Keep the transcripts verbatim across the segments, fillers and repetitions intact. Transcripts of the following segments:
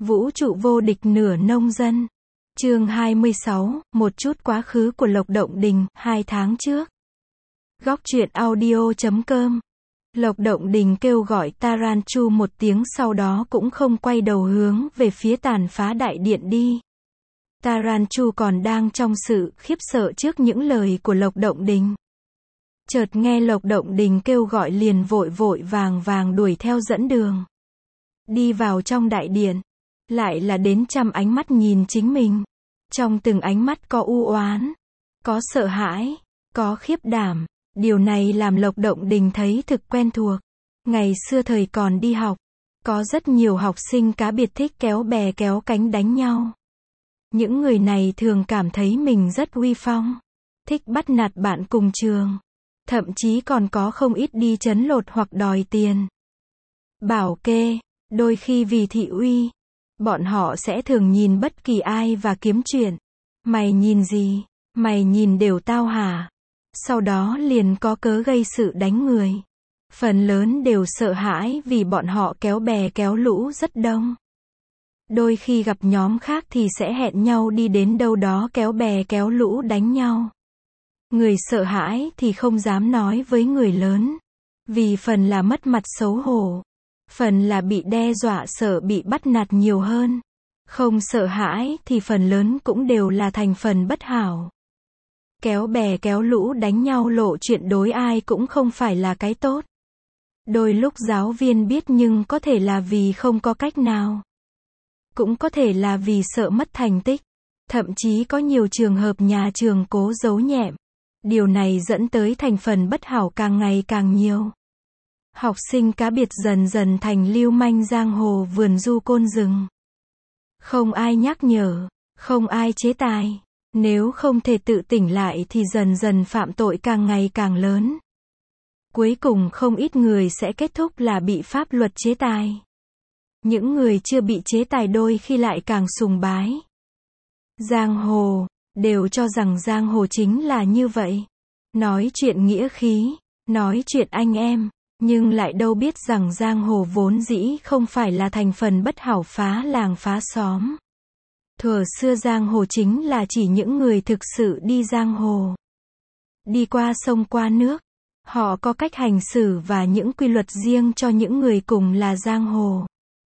Vũ trụ vô địch nửa nông dân. Chương hai mươi sáu, một chút quá khứ của Lộc Động Đình, hai tháng trước. Góc truyện audio chấm com. Lộc Động Đình kêu gọi Taranchu một tiếng, sau đó cũng không quay đầu hướng về phía tàn phá đại điện đi. Taranchu còn đang trong sự khiếp sợ trước những lời của Lộc Động Đình. Chợt nghe Lộc Động Đình kêu gọi liền vội vội vàng vàng đuổi theo dẫn đường. Đi vào trong đại điện, lại là đến trăm ánh mắt nhìn chính mình. Trong từng ánh mắt có u oán, có sợ hãi, có khiếp đảm. Điều này làm Lộc Động Đình thấy thực quen thuộc. Ngày xưa thời còn đi học, có rất nhiều học sinh cá biệt thích kéo bè kéo cánh đánh nhau. Những người này thường cảm thấy mình rất uy phong, thích bắt nạt bạn cùng trường. Thậm chí còn có không ít đi trấn lột hoặc đòi tiền, bảo kê. Đôi khi vì thị uy, bọn họ sẽ thường nhìn bất kỳ ai và kiếm chuyện. Mày nhìn gì? Mày nhìn đều tao hả? Sau đó liền có cớ gây sự đánh người. Phần lớn đều sợ hãi vì bọn họ kéo bè kéo lũ rất đông. Đôi khi gặp nhóm khác thì sẽ hẹn nhau đi đến đâu đó kéo bè kéo lũ đánh nhau. Người sợ hãi thì không dám nói với người lớn, vì phần là mất mặt xấu hổ, phần là bị đe dọa sợ bị bắt nạt nhiều hơn. Không sợ hãi thì phần lớn cũng đều là thành phần bất hảo. Kéo bè kéo lũ đánh nhau lộ chuyện đối ai cũng không phải là cái tốt. Đôi lúc giáo viên biết nhưng có thể là vì không có cách nào. Cũng có thể là vì sợ mất thành tích. Thậm chí có nhiều trường hợp nhà trường cố giấu nhẹm. Điều này dẫn tới thành phần bất hảo càng ngày càng nhiều. Học sinh cá biệt dần dần thành lưu manh giang hồ vườn du côn rừng. Không ai nhắc nhở, không ai chế tài. Nếu không thể tự tỉnh lại thì dần dần phạm tội càng ngày càng lớn. Cuối cùng không ít người sẽ kết thúc là bị pháp luật chế tài. Những người chưa bị chế tài đôi khi lại càng sùng bái giang hồ, đều cho rằng giang hồ chính là như vậy. Nói chuyện nghĩa khí, nói chuyện anh em, nhưng lại đâu biết rằng giang hồ vốn dĩ không phải là thành phần bất hảo phá làng phá xóm. Thuở xưa giang hồ chính là chỉ những người thực sự đi giang hồ. Đi qua sông qua nước. Họ có cách hành xử và những quy luật riêng cho những người cùng là giang hồ.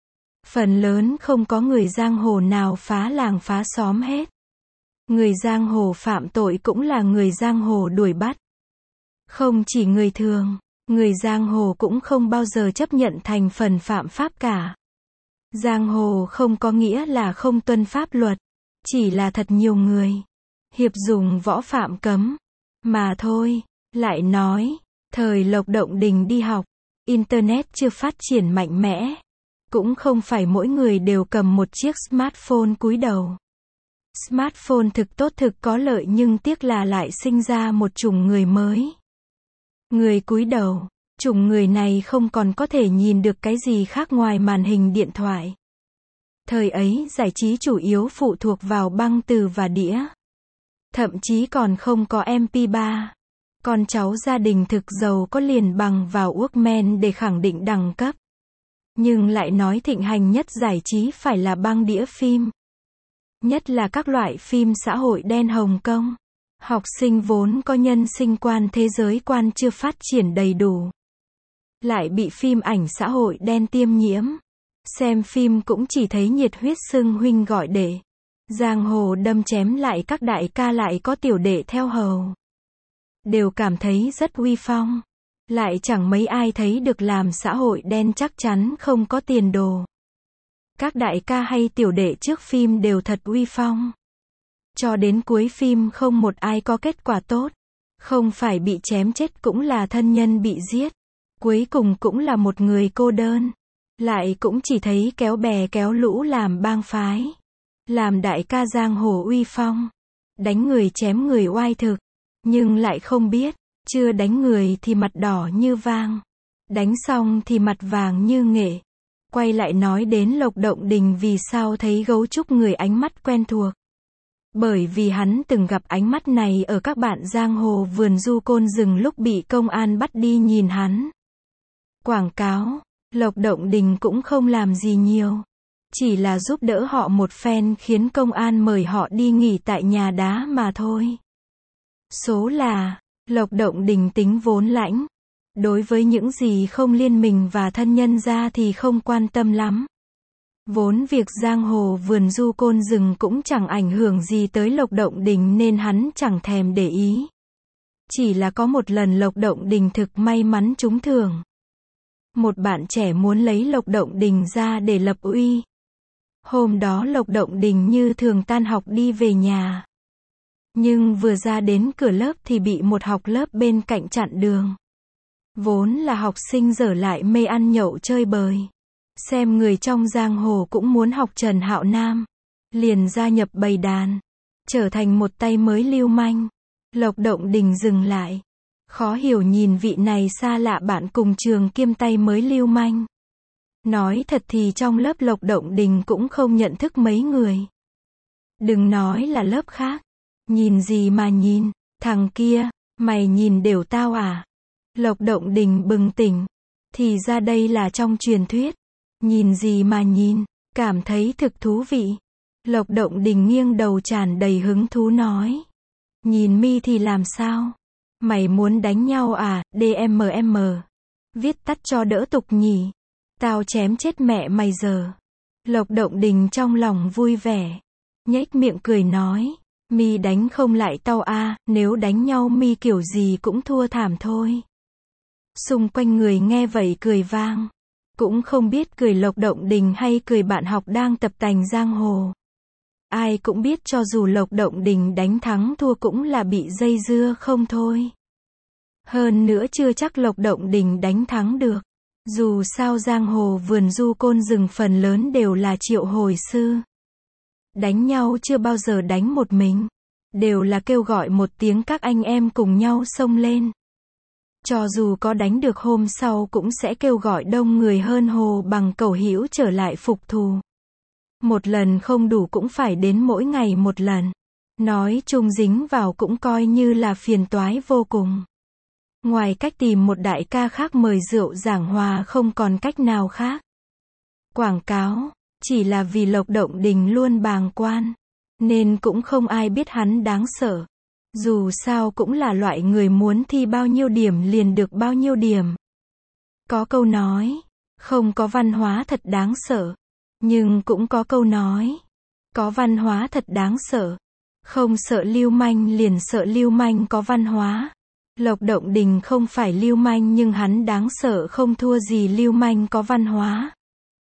Phần lớn không có người giang hồ nào phá làng phá xóm hết. Người giang hồ phạm tội cũng là người giang hồ đuổi bắt. Không chỉ người thường, người giang hồ cũng không bao giờ chấp nhận thành phần phạm pháp cả. Giang hồ không có nghĩa là không tuân pháp luật, chỉ là thật nhiều người hiệp dùng võ phạm cấm mà thôi. Lại nói, thời Lộc Động Đình đi học, Internet chưa phát triển mạnh mẽ. Cũng không phải mỗi người đều cầm một chiếc smartphone cúi đầu. Smartphone thực tốt thực có lợi nhưng tiếc là lại sinh ra một chủng người mới. Người cúi đầu, chủng người này không còn có thể nhìn được cái gì khác ngoài màn hình điện thoại. Thời ấy giải trí chủ yếu phụ thuộc vào băng từ và đĩa. Thậm chí còn không có em pê ba. Con cháu gia đình thực giàu có liền bằng vào Walkman để khẳng định đẳng cấp. Nhưng lại nói thịnh hành nhất giải trí phải là băng đĩa phim. Nhất là các loại phim xã hội đen Hồng Kông. Học sinh vốn có nhân sinh quan thế giới quan chưa phát triển đầy đủ. Lại bị phim ảnh xã hội đen tiêm nhiễm. Xem phim cũng chỉ thấy nhiệt huyết xưng huynh gọi đệ. Giang hồ đâm chém lại các đại ca lại có tiểu đệ theo hầu. Đều cảm thấy rất uy phong. Lại chẳng mấy ai thấy được làm xã hội đen chắc chắn không có tiền đồ. Các đại ca hay tiểu đệ trước phim đều thật uy phong. Cho đến cuối phim không một ai có kết quả tốt. Không phải bị chém chết cũng là thân nhân bị giết. Cuối cùng cũng là một người cô đơn. Lại cũng chỉ thấy kéo bè kéo lũ làm bang phái. Làm đại ca giang hồ uy phong. Đánh người chém người oai thực. Nhưng lại không biết, chưa đánh người thì mặt đỏ như vang. Đánh xong thì mặt vàng như nghệ. Quay lại nói đến Lộc Động Đình vì sao thấy gấu trúc người ánh mắt quen thuộc. Bởi vì hắn từng gặp ánh mắt này ở các bạn giang hồ vườn du côn rừng lúc bị công an bắt đi nhìn hắn. Quảng cáo, Lộc Động Đình cũng không làm gì nhiều. Chỉ là giúp đỡ họ một phen khiến công an mời họ đi nghỉ tại nhà đá mà thôi. Số là, Lộc Động Đình tính vốn lãnh. Đối với những gì không liên mình và thân nhân ra thì không quan tâm lắm. Vốn việc giang hồ vườn du côn rừng cũng chẳng ảnh hưởng gì tới Lộc Động Đình nên hắn chẳng thèm để ý. Chỉ là có một lần Lộc Động Đình thực may mắn trúng thưởng. Một bạn trẻ muốn lấy Lộc Động Đình ra để lập uy. Hôm đó Lộc Động Đình như thường tan học đi về nhà. Nhưng vừa ra đến cửa lớp thì bị một học lớp bên cạnh chặn đường. Vốn là học sinh dở lại mê ăn nhậu chơi bời. Xem người trong giang hồ cũng muốn học Trần Hạo Nam. Liền gia nhập bầy đàn. Trở thành một tay mới lưu manh. Lộc Động Đình dừng lại. Khó hiểu nhìn vị này xa lạ bạn cùng trường kiêm tay mới lưu manh. Nói thật thì trong lớp Lộc Động Đình cũng không nhận thức mấy người. Đừng nói là lớp khác. Nhìn gì mà nhìn, thằng kia, mày nhìn đều tao à? Lộc Động Đình bừng tỉnh. Thì ra đây là trong truyền thuyết. Nhìn gì mà nhìn, cảm thấy thực thú vị. Lộc Động Đình nghiêng đầu tràn đầy hứng thú nói. Nhìn mi thì làm sao? Mày muốn đánh nhau à, đê em em. Viết tắt cho đỡ tục nhỉ. Tao chém chết mẹ mày giờ. Lộc Động Đình trong lòng vui vẻ. Nhếch miệng cười nói. Mi đánh không lại tao à, nếu đánh nhau mi kiểu gì cũng thua thảm thôi. Xung quanh người nghe vậy cười vang. Cũng không biết cười Lộc Động Đình hay cười bạn học đang tập tành giang hồ. Ai cũng biết cho dù Lộc Động Đình đánh thắng thua cũng là bị dây dưa không thôi. Hơn nữa chưa chắc Lộc Động Đình đánh thắng được. Dù sao giang hồ vườn du côn rừng phần lớn đều là triệu hồi sư. Đánh nhau chưa bao giờ đánh một mình. Đều là kêu gọi một tiếng các anh em cùng nhau xông lên. Cho dù có đánh được hôm sau cũng sẽ kêu gọi đông người hơn hồ bằng cẩu hữu trở lại phục thù. Một lần không đủ cũng phải đến mỗi ngày một lần. Nói chung dính vào cũng coi như là phiền toái vô cùng. Ngoài cách tìm một đại ca khác mời rượu giảng hòa không còn cách nào khác. Quảng cáo, chỉ là vì Lộc Động Đình luôn bàng quan. Nên cũng không ai biết hắn đáng sợ. Dù sao cũng là loại người muốn thi bao nhiêu điểm liền được bao nhiêu điểm. Có câu nói, không có văn hóa thật đáng sợ. Nhưng cũng có câu nói, có văn hóa thật đáng sợ. Không sợ lưu manh liền sợ lưu manh có văn hóa. Lộc Động Đình không phải lưu manh nhưng hắn đáng sợ không thua gì lưu manh có văn hóa.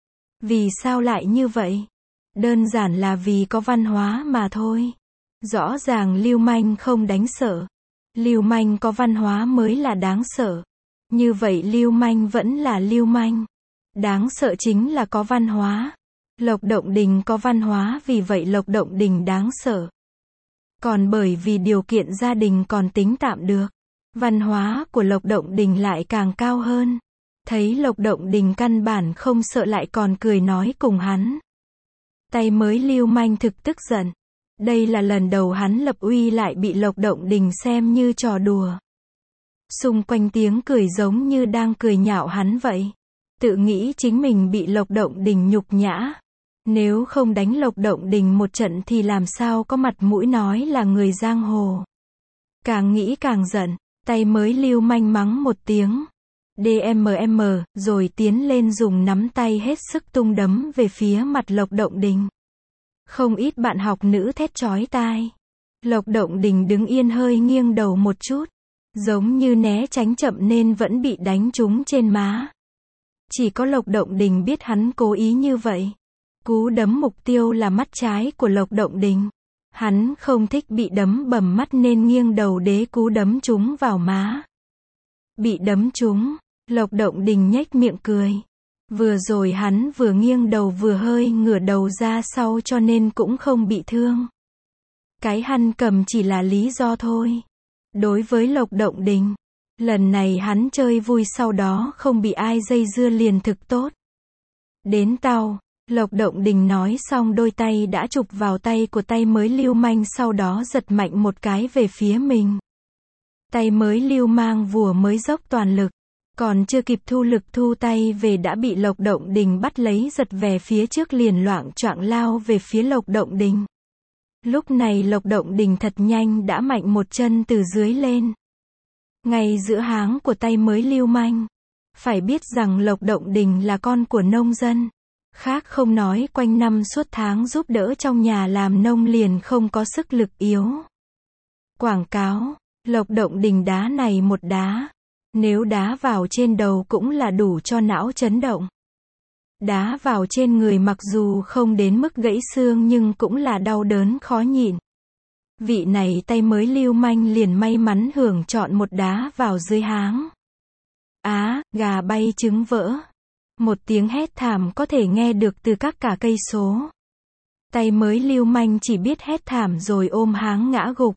Vì sao lại như vậy? Đơn giản là vì có văn hóa mà thôi. Rõ ràng lưu manh không đánh sợ. Lưu manh có văn hóa mới là đáng sợ. Như vậy lưu manh vẫn là lưu manh. Đáng sợ chính là có văn hóa. Lộc Động Đình có văn hóa vì vậy Lộc Động Đình đáng sợ. Còn bởi vì điều kiện gia đình còn tính tạm được. Văn hóa của Lộc Động Đình lại càng cao hơn. Thấy Lộc Động Đình căn bản không sợ lại còn cười nói cùng hắn. Tay mới lưu manh thực tức giận. Đây là lần đầu hắn lập uy lại bị Lộc Động Đình xem như trò đùa. Xung quanh tiếng cười giống như đang cười nhạo hắn vậy. Tự nghĩ chính mình bị Lộc Động Đình nhục nhã. Nếu không đánh Lộc Động Đình một trận thì làm sao có mặt mũi nói là người giang hồ. Càng nghĩ càng giận, tay mới lưu manh mắng một tiếng. đê em em, rồi tiến lên dùng nắm tay hết sức tung đấm về phía mặt Lộc Động Đình. Không ít bạn học nữ thét chói tai. Lộc Động Đình đứng yên hơi nghiêng đầu một chút. Giống như né tránh chậm nên vẫn bị đánh trúng trên má. Chỉ có Lộc Động Đình biết hắn cố ý như vậy. Cú đấm mục tiêu là mắt trái của Lộc Động Đình. Hắn không thích bị đấm bầm mắt nên nghiêng đầu đế cú đấm trúng vào má. Bị đấm trúng, Lộc Động Đình nhếch miệng cười. Vừa rồi hắn vừa nghiêng đầu vừa hơi ngửa đầu ra sau cho nên cũng không bị thương. Cái hắn cầm chỉ là lý do thôi. Đối với Lộc Động Đình, lần này hắn chơi vui sau đó không bị ai dây dưa liền thực tốt. Đến tao, Lộc Động Đình nói xong đôi tay đã chụp vào tay của tay mới lưu manh sau đó giật mạnh một cái về phía mình. Tay mới lưu mang vùa mới dốc toàn lực. Còn chưa kịp thu lực thu tay về đã bị Lộc Động Đình bắt lấy giật về phía trước liền loạng choạng lao về phía Lộc Động Đình. Lúc này Lộc Động Đình thật nhanh đã mạnh một chân từ dưới lên. Ngay giữa háng của tay mới lưu manh. Phải biết rằng Lộc Động Đình là con của nông dân. Khác không nói quanh năm suốt tháng giúp đỡ trong nhà làm nông liền không có sức lực yếu. Quảng cáo, Lộc Động Đình đá này một đá. Nếu đá vào trên đầu cũng là đủ cho não chấn động. Đá vào trên người mặc dù không đến mức gãy xương nhưng cũng là đau đớn khó nhịn. Vị này tay mới lưu manh liền may mắn hưởng chọn một đá vào dưới háng. Á, gà bay trứng vỡ. Một tiếng hét thảm có thể nghe được từ các cả cây số. Tay mới lưu manh chỉ biết hét thảm rồi ôm háng ngã gục.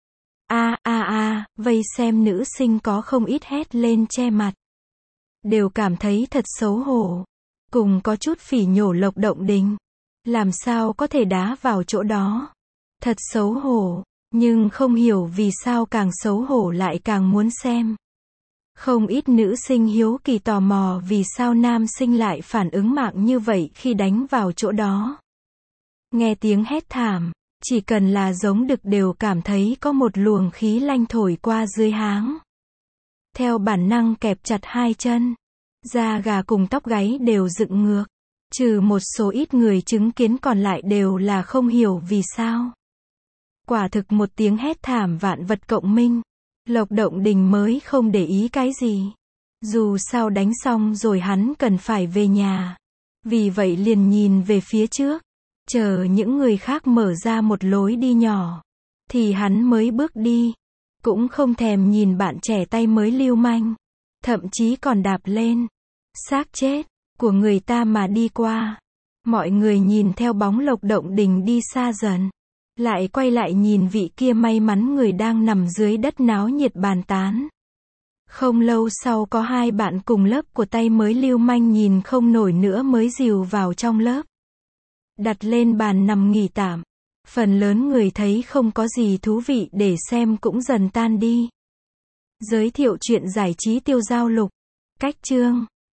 A a a, vây xem nữ sinh có không ít hét lên che mặt. Đều cảm thấy thật xấu hổ. Cùng có chút phỉ nhổ Lộc Động Đình. Làm sao có thể đá vào chỗ đó. Thật xấu hổ. Nhưng không hiểu vì sao càng xấu hổ lại càng muốn xem. Không ít nữ sinh hiếu kỳ tò mò vì sao nam sinh lại phản ứng mạng như vậy khi đánh vào chỗ đó. Nghe tiếng hét thảm, chỉ cần là giống đực đều cảm thấy có một luồng khí lanh thổi qua dưới háng. Theo bản năng kẹp chặt hai chân. Da gà cùng tóc gáy đều dựng ngược. Trừ một số ít người chứng kiến còn lại đều là không hiểu vì sao. Quả thực một tiếng hét thảm vạn vật cộng minh. Lộc Động Đình mới không để ý cái gì. Dù sao đánh xong rồi hắn cần phải về nhà. Vì vậy liền nhìn về phía trước. Chờ những người khác mở ra một lối đi nhỏ. Thì hắn mới bước đi. Cũng không thèm nhìn bạn trẻ tay mới lưu manh. Thậm chí còn đạp lên xác chết của người ta mà đi qua. Mọi người nhìn theo bóng Lộc Động Đình đi xa dần. Lại quay lại nhìn vị kia may mắn người đang nằm dưới đất náo nhiệt bàn tán. Không lâu sau có hai bạn cùng lớp của tay mới lưu manh nhìn không nổi nữa mới dìu vào trong lớp. Đặt lên bàn nằm nghỉ tạm. Phần lớn người thấy không có gì thú vị để xem cũng dần tan đi. Giới thiệu chuyện giải trí tiêu giao lục. Cách chương